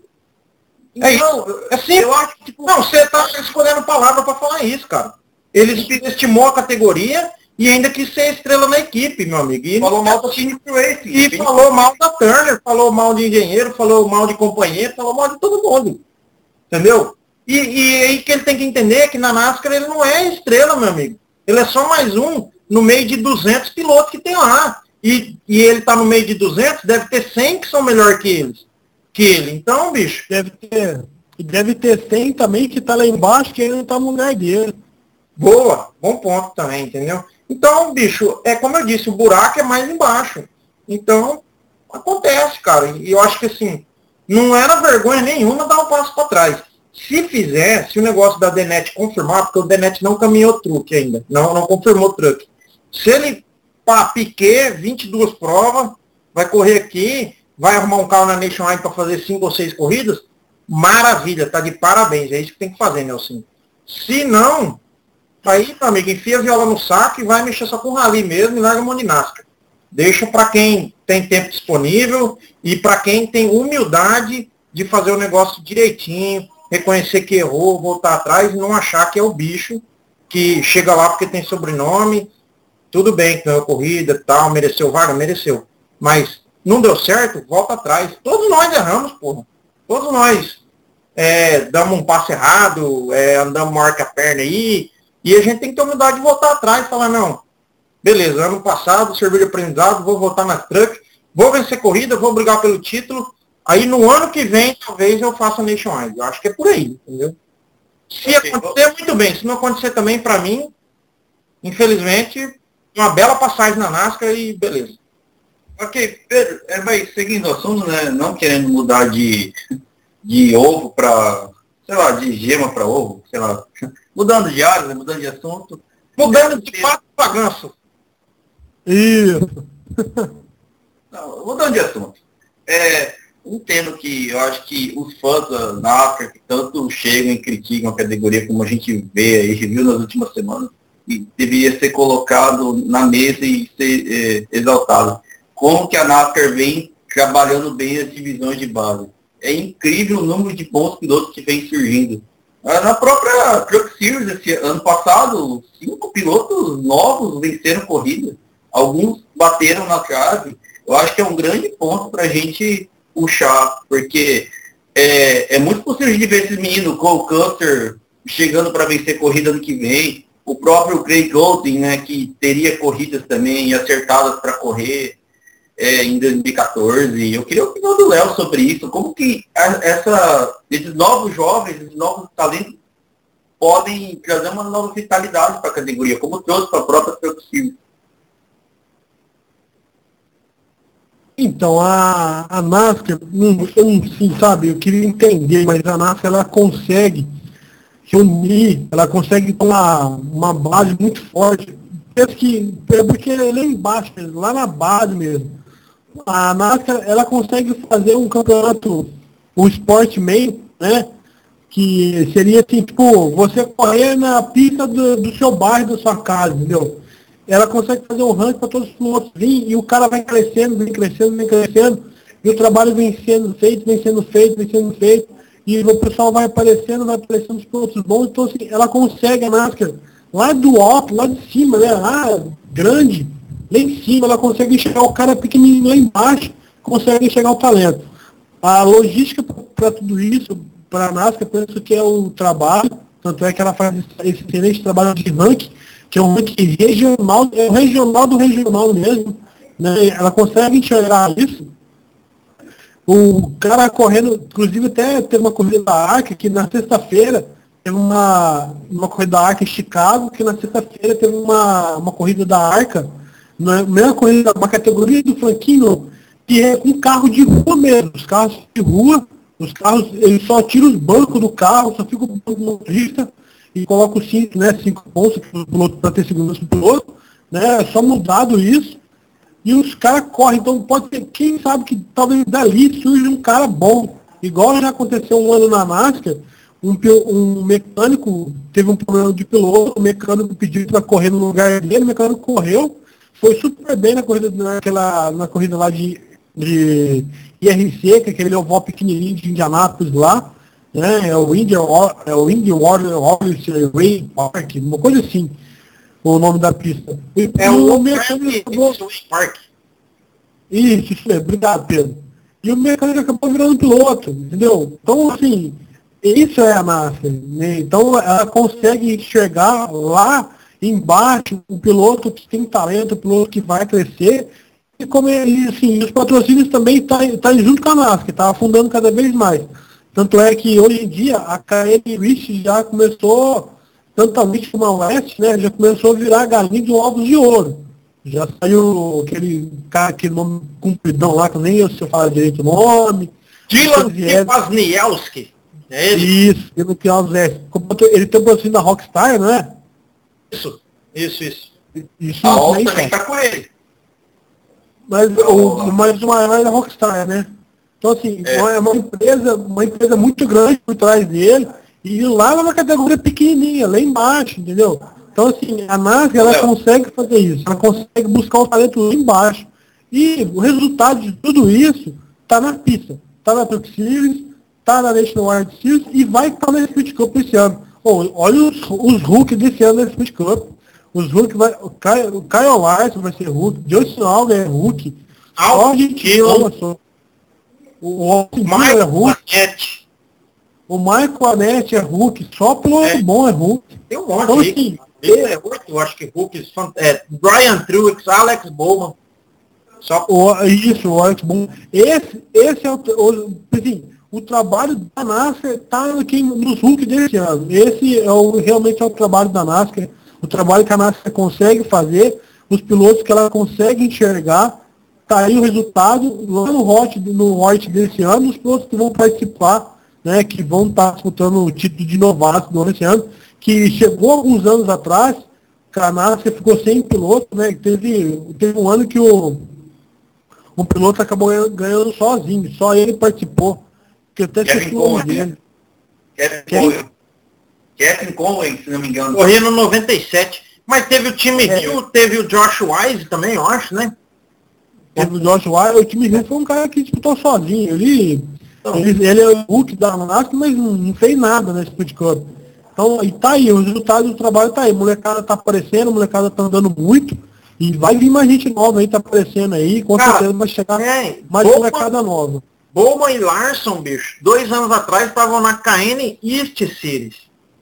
É então, isso. É simples. Eu acho que, tipo, não, você está escolhendo palavra para falar isso, cara. Ele subestimou a categoria e ainda quis ser estrela na equipe, meu amigo. E falou mal da Phoenix Racing. E Phoenix falou mal da Turner, falou mal de engenheiro, falou mal de companheiro, falou mal de todo mundo. Entendeu? E, e aí que ele tem que entender que na NASCAR ele não é estrela, meu amigo. Ele é só mais um no meio de duzentos pilotos que tem lá. E, e ele tá no meio de duzentos, deve ter cem que são melhor que eles. Que ele. Então, bicho. Deve ter. E deve ter cem também que tá lá embaixo que ele não tá no lugar dele. Boa, bom ponto também, entendeu? Então, bicho, é como eu disse, o buraco é mais embaixo. Então, acontece, cara. E eu acho que assim, não era vergonha nenhuma dar um passo para trás. Se fizer, se o negócio da D N E T confirmar, porque o D N E T não caminhou truque ainda, não, não confirmou truque. Se ele, pá, Piquet, vinte e duas provas, vai correr aqui, vai arrumar um carro na Nationwide para fazer cinco ou seis corridas, maravilha, tá de parabéns, é isso que tem que fazer, Nelson. Se não, aí, meu amigo, enfia a viola no saco e vai mexer só com rally mesmo e larga a mão de NASCAR. Deixa para quem tem tempo disponível e para quem tem humildade de fazer o negócio direitinho, reconhecer que errou, voltar atrás e não achar que é o bicho que chega lá porque tem sobrenome, tudo bem, ganhou corrida, tal, mereceu vaga, mereceu. Mas não deu certo, volta atrás. Todos nós erramos, porra. Todos nós é, damos um passo errado, é, andamos maior que a perna aí, e a gente tem que ter humildade de voltar atrás e falar, não, beleza, ano passado, serviu de aprendizado, vou voltar na truck, vou vencer corrida, vou brigar pelo título, aí no ano que vem, talvez eu faça a Nationwide. Eu acho que é por aí, entendeu? Se okay. acontecer, muito bem. Se não acontecer também, para mim, infelizmente, uma bela passagem na NASCAR e beleza. Ok, Pedro, é, vai seguindo o assunto, né? Não querendo mudar de, de ovo para, sei lá, de gema para ovo, sei lá. Mudando de área, né? Mudando de assunto. Mudando de pato para ganso. Isso. Não, mudando de assunto. É, entendo que eu acho que os fãs da NASCAR que tanto chegam e criticam a categoria, como a gente vê aí, viu nas últimas semanas, e deveria ser colocado na mesa e ser é, exaltado. Como que a NASCAR vem trabalhando bem as divisões de base. É incrível o número de bons pilotos que vem surgindo. Na própria Truck Series, esse ano passado, cinco pilotos novos venceram corrida. Alguns bateram na trave. Eu acho que é um grande ponto para a gente puxar, porque é, é muito possível de ver esses meninos, Cole Custer, chegando para vencer corrida ano que vem. o próprio Craig Golden, né, que teria corridas também acertadas para correr é, em dois mil e quatorze. Eu queria a opinião do Léo sobre isso. Como que a, essa, esses novos jovens, esses novos talentos podem trazer uma nova vitalidade para a categoria, como trouxe para a própria Truck Series? Então, a, a NASCAR, não, eu não sim, sabe, eu queria entender, mas a NASCAR ela consegue reunir, ela consegue ter uma, uma base muito forte. Penso que é porque é lá embaixo, lá na base mesmo. A NASCAR ela consegue fazer um campeonato, um esporte meio, né? Que seria assim, tipo, você correr na pista do, do seu bairro, da sua casa, entendeu? Ela consegue fazer um ranking para todos os pilotos virem, e o cara vai crescendo, vem crescendo, vem crescendo, e o trabalho vem sendo feito, vem sendo feito, vem sendo feito, e o pessoal vai aparecendo, vai aparecendo os pilotos bons, então assim, ela consegue a NASCAR lá do alto, lá de cima, né, lá grande, lá em cima, ela consegue enxergar o cara pequenininho lá embaixo, consegue enxergar o talento. A logística para tudo isso, para a NASCAR, penso que é o trabalho, tanto é que ela faz esse excelente trabalho de ranking, que é um ranking regional, é o regional do regional mesmo, né? Ela consegue enxergar isso. O cara correndo, inclusive até teve uma corrida da Arca, que na sexta-feira teve uma, uma corrida da Arca em Chicago, que na sexta-feira teve uma, uma corrida da Arca, na mesma corrida, uma categoria do Franquinho, que é com carro de rua mesmo, os carros de rua, os carros, ele só tira os bancos do carro, só fica o banco do motorista, e coloca o cinco, né, cinco pontos para ter segurança do piloto, né, é só mudado isso, e os caras correm, então pode ter, quem sabe que talvez dali surja um cara bom, igual já aconteceu um ano na NASCAR, um, um mecânico teve um problema de piloto, o mecânico pediu para correr no lugar dele, o mecânico correu, foi super bem na corrida, naquela, na corrida lá de, de I R C, que é aquele oval pequenininho de Indianápolis lá, né, é o Indy, é o Indy Water Way Park, uma coisa assim, o nome da pista. E, é o, o mecânico acabou... Park. Isso, isso é, obrigado, Pedro. E o mecânico acabou virando piloto, entendeu? Então, assim, isso é a NASCAR, né? Então, ela consegue enxergar lá embaixo o piloto que tem talento, o piloto que vai crescer, e como ele, assim, os patrocínios também estão tá, tá junto com a NASCAR, está afundando cada vez mais. Tanto é que hoje em dia a K N Rich já começou, tanto a Rich como a West, né, já começou a virar galinha de ovos de ouro. Já saiu aquele cara, aquele nome compridão lá, que nem eu sei falar direito o nome. Dylan Kwasniewski. É ele? Isso, Dylan Kwasniewski. Ele tem o patrocínio da Rockstar, não é? Isso, isso, isso. Isso, a Rockstar também tá com ele. Mas o, mas o maior é da Rockstar, né? Então, assim, é. é uma empresa, uma empresa muito grande por trás dele, e lá é uma categoria pequenininha, lá embaixo, entendeu? Então, assim, a NASCAR, ela Léo. consegue fazer isso, ela consegue buscar o talento lá embaixo. E o resultado de tudo isso está na pista, está na Truck Series, está na Nationwide Series e vai estar na Speed Cup esse ano. Oh, olha os, os Hulk desse ano na Speed Cup. Os Hulk vai, o Kyle, o Kyle Larson vai ser Hulk, Justin Alder é Hulk, só a gente lançou. O, o Michael é Hulk. O Michael Anete é Hulk. Só piloto é. bom é Hulk. Tem um monte então, assim, é Hulk, eu acho que Hulk é Brian Truex, Alex Bowman. Só... O, isso, o Alex Bowman. Esse, esse é o, o, assim, o trabalho da NASCAR está aqui nos Hulk desse ano. Esse é o, realmente é o trabalho da NASCAR. O trabalho que a NASCAR consegue fazer, os pilotos que ela consegue enxergar. Tá aí o resultado lá no Hot, no Hot desse ano, os pilotos que vão participar, né, que vão estar disputando o título de novato do ano esse ano, que chegou alguns anos atrás, que a NASCAR ficou sem piloto, né, teve, teve um ano que o, o piloto acabou ganhando sozinho, só ele participou, que até esqueci o nome dele. Kevin Kevin Conway, se não me engano. Correu no noventa e sete, mas teve o time é. Hill, teve o Josh Wise também, eu acho, né? Teve o Josh Wise, o time Hill foi um cara que disputou sozinho, ele... Então, ele, ele é o Hulk da NASCAR, mas não, não fez nada nesse Speed Cup. Então, e tá aí, o resultado do trabalho tá aí. A molecada tá aparecendo, a molecada tá andando muito. E vai vir mais gente nova aí, tá aparecendo aí. Com cara, certeza vai chegar é, mais Bowman, molecada nova. Bowman e Larson, bicho, dois anos atrás estavam na K N East Series.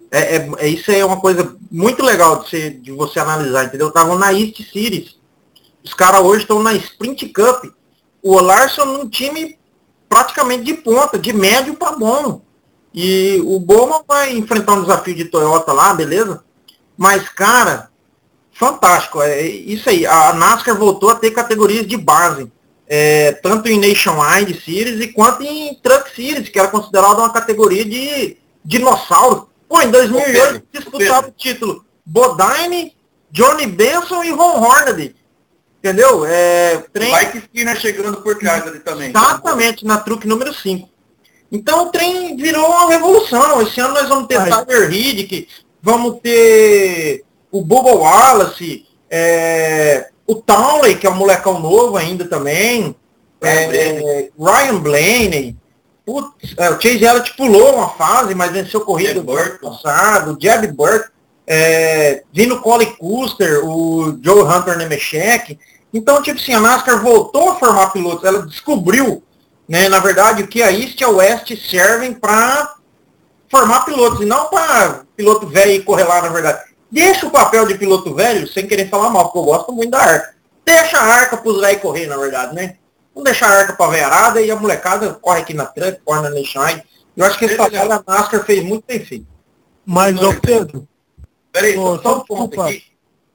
É, é, é, isso aí é uma coisa muito legal de, ser, de você analisar, entendeu? Estavam na East Series. Os caras hoje estão na Sprint Cup. O Larson num time praticamente de ponta, de médio para bom. E o Bowman vai enfrentar um desafio de Toyota lá, beleza? Mas, cara, fantástico. É isso aí. A NASCAR voltou a ter categorias de base. É, tanto em Nationwide Series e quanto em Truck Series, que era considerada uma categoria de dinossauro. Pô, em dois mil e oito disputava o título Bodine, Johnny Benson e Ron Hornaday. Entendeu? É, trem... Mike Skinner chegando por trás ali também. Exatamente, na truque número cinco. Então o trem virou uma revolução. Esse ano nós vamos ter Tyler Riddick, vamos ter o Bubba Wallace, é, o Townley, que é um molecão novo ainda também, é, Ryan Blaney. Putz, é, o Chase Elliott pulou uma fase, mas venceu corrida do ano passado, o Jeb Burke, é, vindo Colin Custer, o Joe Hunter Nemechek. Então, tipo assim, a NASCAR voltou a formar pilotos, ela descobriu, né, na verdade, o que a East e a West servem para formar pilotos, e não para piloto velho e correr lá, na verdade. Deixa o papel de piloto velho, sem querer falar mal, porque eu gosto muito da Arca. Deixa a Arca para os velhos correr, na verdade, né? Não deixar a Arca para a veiarada e a molecada corre aqui na Truck, corre na Nationwide. Eu acho que esse papel a NASCAR fez muito bem feito. Mas, ô Pedro... Peraí, só, só um ponto desculpa. aqui.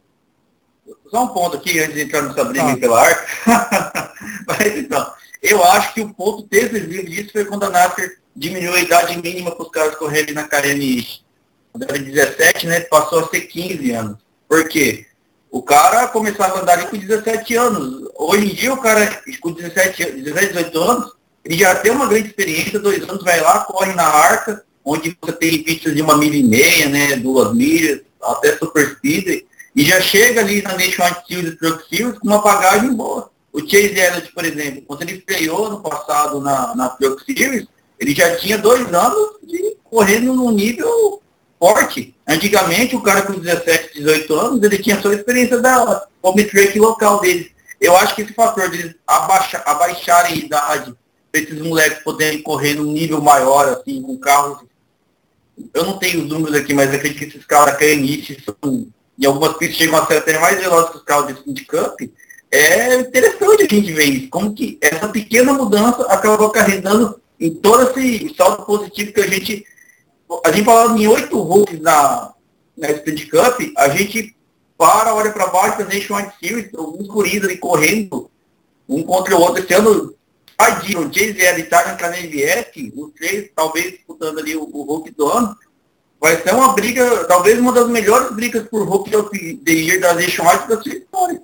Só um ponto aqui, antes de entrar nessa briga ah. pela Arca. Mas então, eu acho que o ponto decisivo disso foi quando a NASCAR diminuiu a idade mínima para os caras correrem na K N I. Quando era dezessete, né, passou a ser quinze anos. Por quê? O cara começava a andar ali com dezessete anos. Hoje em dia o cara com dezessete, dezessete, dezoito anos, ele já tem uma grande experiência, dois anos, vai lá, corre na Arca, onde você tem pistas de uma milha e meia, né, duas milhas, até super speed, e já chega ali na Nationwide Series, Truck Series, com uma bagagem boa. O Chase Elliott, por exemplo, quando ele estreou no passado na, na Truck Series, ele já tinha dois anos de correndo num nível forte. Antigamente, o cara com dezessete, dezoito anos, ele tinha só a experiência da home track local dele. Eu acho que esse fator de eles abaixa, abaixarem a idade para esses moleques poderem correr num nível maior, assim, com carros. Eu não tenho os números aqui, mas acredito que esses carros da K N I são, em algumas pistas chegam a ser até mais velozes que os carros de Sprint Cup. É interessante a gente ver isso, como que essa pequena mudança acabou acarretando em todo esse salto positivo que a gente... A gente falando em oito rookies na, na Sprint Cup, a gente para, olha para baixo, da Nationwide Series, alguns guris ali correndo, um contra o outro. Esse ano, Padinho, o Chase Elliott, Tyler Canevietti, os três, talvez, disputando ali o, o rookie do ano. Vai ser uma briga, talvez uma das melhores brigas por rookie of the year da Nationwide da sua história.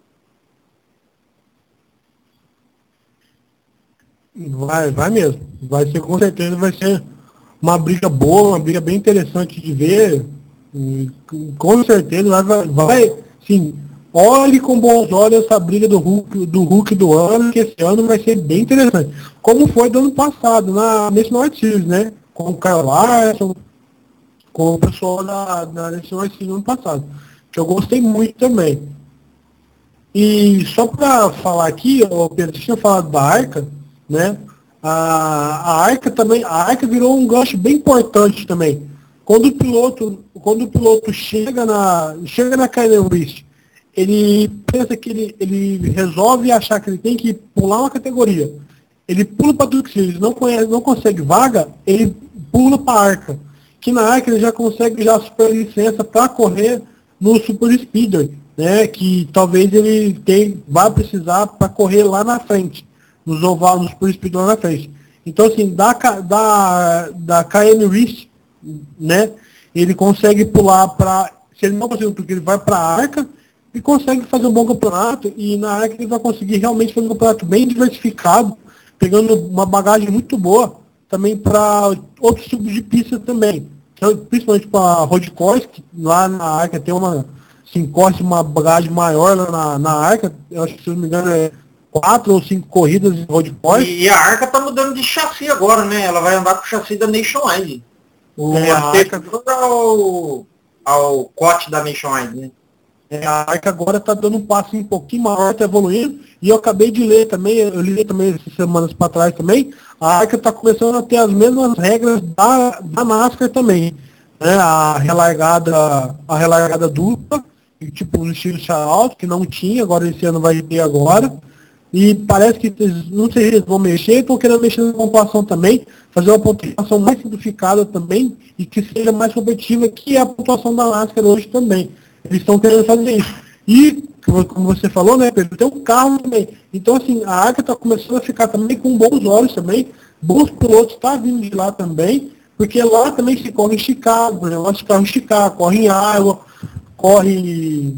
Vai, vai mesmo. Vai ser, com certeza, vai ser uma briga boa, uma briga bem interessante de ver. E, com certeza vai, vai, sim, olhe com bons olhos essa briga do Hulk do, Hulk do ano, que esse ano vai ser bem interessante. Como foi do ano passado, na Nationwide Series, né? Com o Kyle Larson, com o pessoal da, da Nationwide Series no ano passado. Que eu gostei muito também. E só para falar aqui, o Pedro tinha falado da Arca, né? A, a Arca também, a Arca virou um gancho bem importante também. Quando o piloto, quando o piloto chega na, chega na K N West, ele pensa que ele, ele resolve achar que ele tem que pular uma categoria. Ele pula para Truck Series, não conhece, não consegue vaga, ele pula para a Arca. Que na Arca ele já consegue já super licença para correr no Super Speedway, né? Que talvez ele tem, vai precisar para correr lá na frente. Nos ovalos, nos Super Speedway na frente. Então, assim, da, da, da K N West, né, ele consegue pular para, se ele não conseguir, porque ele vai para a Arca e consegue fazer um bom campeonato, e na Arca ele vai conseguir realmente fazer um campeonato bem diversificado, pegando uma bagagem muito boa também para outros tipos de pista também, principalmente para road course, que lá na Arca tem uma, assim, corre uma bagagem maior lá na, na Arca, eu acho que, se não me engano, é quatro ou cinco corridas de road course. E a Arca tá mudando de chassi agora, né? Ela vai andar com o chassi da Nationwide. O é, Arca ao, ao cote da Nationwide, né? É, a Arca agora tá dando um passo um pouquinho maior, tá evoluindo. E eu acabei de ler também, eu li também essas semanas para trás também, a Arca tá começando a ter as mesmas regras da, da NASCAR também. né, a relargada, a relargada dupla, tipo no estilo Charalto, que não tinha, agora esse ano vai ter agora. E parece que, não sei se eles vão mexer, estão querendo mexer na pontuação também, fazer uma pontuação mais simplificada também, e que seja mais competitiva, que é a pontuação da NASCAR hoje também. Eles estão querendo fazer isso. E, como você falou, né, Pedro, tem um carro também. Então, assim, a ARCA está começando a ficar também com bons olhos também, bons pilotos estão tá vindo de lá também, porque lá também se corre em Chicago, né, lá se corre em Chicago, corre em Iowa, corre...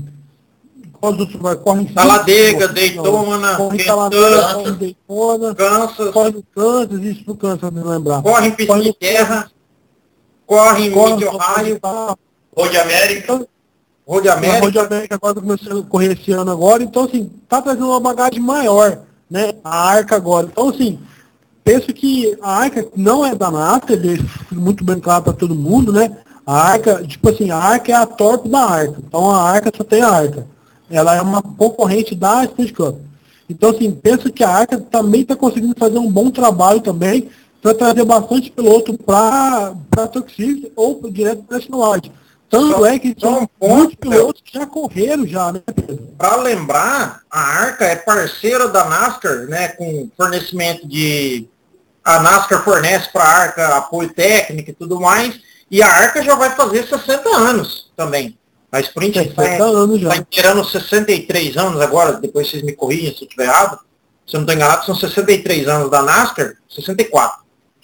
Corre em Talladega, Daytona, corre Talladega, corre Daytona, Kansas, corre no Kansas, isso no Kansas, me lembrar. Corre em pista de terra, corre em Mid Ohio, Road América. Road América. Road América agora começando a correr esse ano agora, então assim, tá trazendo uma bagagem maior, né? A ARCA agora. Então assim, penso que a ARCA não é da NASCAR, muito bem claro para todo mundo, né? A ARCA, tipo assim, a ARCA é a torpe da ARCA. Então a ARCA só tem a ARCA. Ela é uma concorrente da Sprint Cup. Então, assim, penso que a ARCA também está conseguindo fazer um bom trabalho também para trazer bastante piloto para a Truck Series ou direto para a National Wide. Tanto só, é que são um muitos pilotos que já correram já, né, Pedro? Para lembrar, a ARCA é parceira da NASCAR, né, com fornecimento de... A NASCAR fornece para a ARCA apoio técnico e tudo mais, e a ARCA já vai fazer sessenta anos também. A Sprint está tá inteirando sessenta e três anos agora, depois vocês me corrigem se eu estiver errado. Se eu não estou enganado, são sessenta e três anos da NASCAR, sessenta e quatro.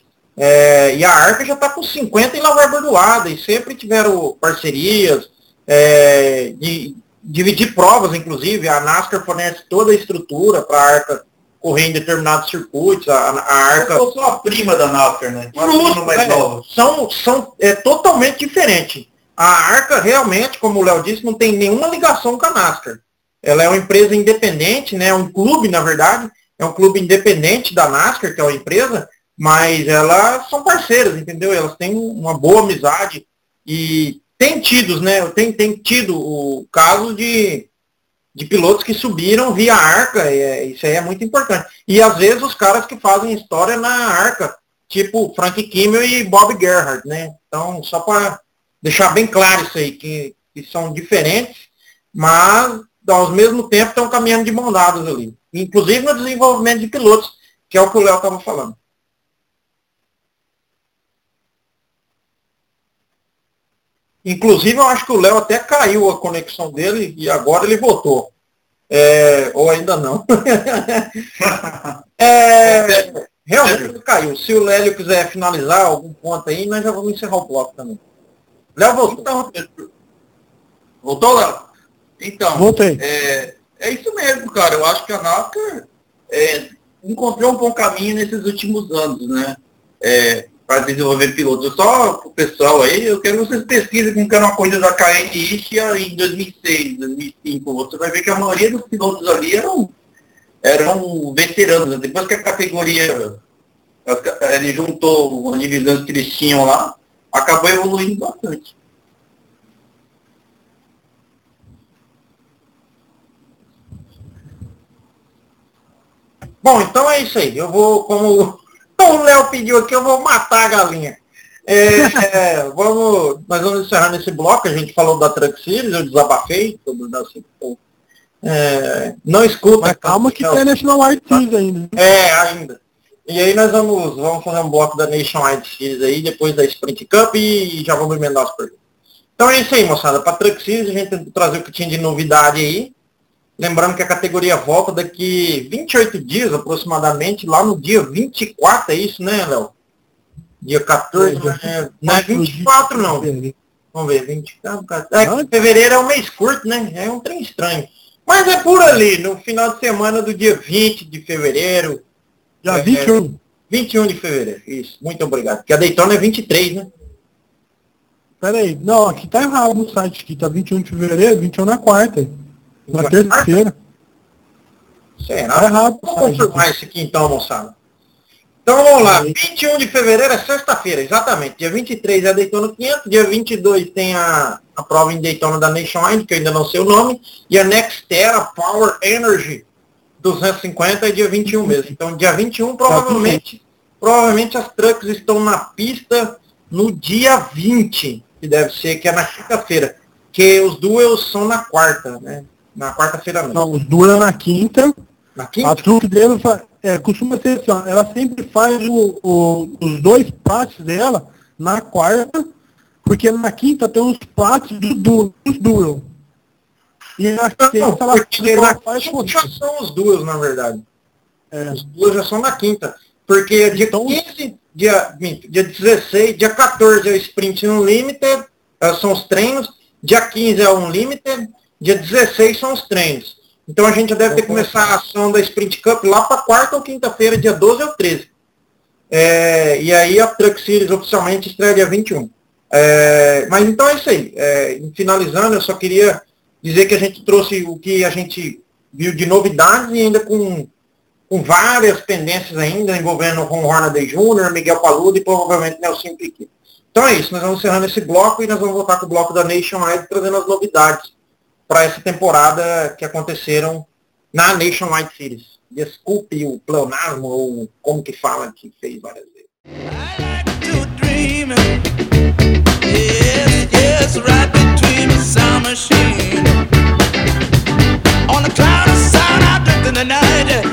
É, e a ARCA já está com cinquenta e lá vai bordoada, e sempre tiveram parcerias, é, de dividir provas, inclusive. A NASCAR fornece toda a estrutura para a ARCA correr em determinados circuitos. A, a ARCA... Eu sou a prima da NASCAR, né? Uma Justo, prima mais é, nova. São, são é, totalmente diferentes. A ARCA realmente, como o Léo disse, não tem nenhuma ligação com a NASCAR. Ela é uma empresa independente, né? Um clube, na verdade, é um clube independente da NASCAR, que é uma empresa, mas elas são parceiras, entendeu? Elas têm uma boa amizade e tem tido, né? Tem, tem tido o caso de, de pilotos que subiram via ARCA, e é, isso aí é muito importante. E às vezes os caras que fazem história na ARCA, tipo Frank Kimmel e Bob Gerhart, né? Então, só para deixar bem claro isso aí, que, que são diferentes, mas ao mesmo tempo estão caminhando de mão dadas ali. Inclusive no desenvolvimento de pilotos, que é o que o Léo estava falando. Inclusive eu acho que o Léo até caiu a conexão dele e agora ele voltou. É, ou ainda não. é, realmente ele caiu. Se o Lélio quiser finalizar algum ponto aí, nós já vamos encerrar o bloco também. Léo voltou. Então, voltou, Léo? Então, Voltei. É, é isso mesmo, cara. Eu acho que a NASCAR é, encontrou um bom caminho nesses últimos anos, né? É, para desenvolver pilotos. Só pro pessoal aí, eu quero que vocês pesquisem como que era uma coisa da K N Isha em dois mil e seis, dois mil e cinco. Você vai ver que a maioria dos pilotos ali eram, eram veteranos. Né? Depois que a categoria, ele juntou uma divisão que eles tinham lá, acabou evoluindo bastante. Bom, então é isso aí. Eu vou, como o Léo pediu aqui, eu vou matar a galinha. É, é, vamos, nós vamos encerrar nesse bloco. A gente falou da Truck Series, eu desabafei. Assim, é, não escuta. Mas calma que tem National Wide Series ainda. É, ainda. E aí nós vamos, vamos fazer um bloco da Nationwide Series aí, depois da Sprint Cup e já vamos emendar as perguntas. Então é isso aí, moçada. Para Truck Series a gente tentou trazer o que tinha de novidade aí. Lembrando que a categoria volta daqui vinte e oito dias aproximadamente, lá no dia vinte e quatro, é isso, né, Léo? Dia quatorze, é, não é vinte e quatro não. Vamos ver, vinte e quatro. É que fevereiro é um mês curto, né? É um trem estranho. Mas é por ali, no final de semana do dia vinte de fevereiro. Já é, vinte e um. vinte e um de fevereiro, isso. Muito obrigado. Porque a Daytona é vinte e três, né? Pera aí, não, aqui tá errado no site, aqui tá vinte e um de fevereiro, vinte e um na quarta. Na terça-feira. Será? Tá errado. Vamos confirmar isso aqui então, moçada. Então vamos lá, vinte e um de fevereiro é sexta-feira, exatamente. Dia vinte e três é a Daytona quinhentos, dia vinte e dois tem a, a prova em Daytona da Nationwide, que eu ainda não sei o nome, e a Nextera Power Energy duzentos e cinquenta é dia vinte e um mesmo. Então dia vinte e um provavelmente, provavelmente as trucks estão na pista no dia vinte. que deve ser, que é na quinta-feira. Que os duels são na quarta, né? Na quarta-feira não. Não, os duels é na quinta. Na quinta? A truque dele é, costuma ser assim, ó, ela sempre faz o, o, os dois pratos dela na quarta, porque na quinta tem os pratos do du, dos duels. E na Não, sexta ela, porque ela na faz quinta já são os duels, na verdade. É. Os duels já são na quinta. Porque dia Então, quinze, dia, dia dezesseis, dia quatorze é o Sprint Unlimited, são os treinos, dia quinze é o Unlimited, dia dezesseis são os treinos. Então a gente já deve ter começado a ação da Sprint Cup lá para quarta ou quinta-feira, dia doze ou treze. É, e aí a Truck Series oficialmente estreia dia vinte e um. É, mas então é isso aí. É, finalizando, eu só queria dizer que a gente trouxe o que a gente viu de novidades e ainda com, com várias pendências ainda, envolvendo o Ron Hornaday Júnior, Miguel Paludo e provavelmente Nelson Piquet. Então é isso, nós vamos encerrando esse bloco e nós vamos voltar com o bloco da Nationwide trazendo as novidades para essa temporada que aconteceram na Nationwide Series. Desculpe o pleonasmo, ou como que fala, que fez várias vezes. I like to dream, yes, yes, right between the sound machine. On the cloud of sound, I drift in the night.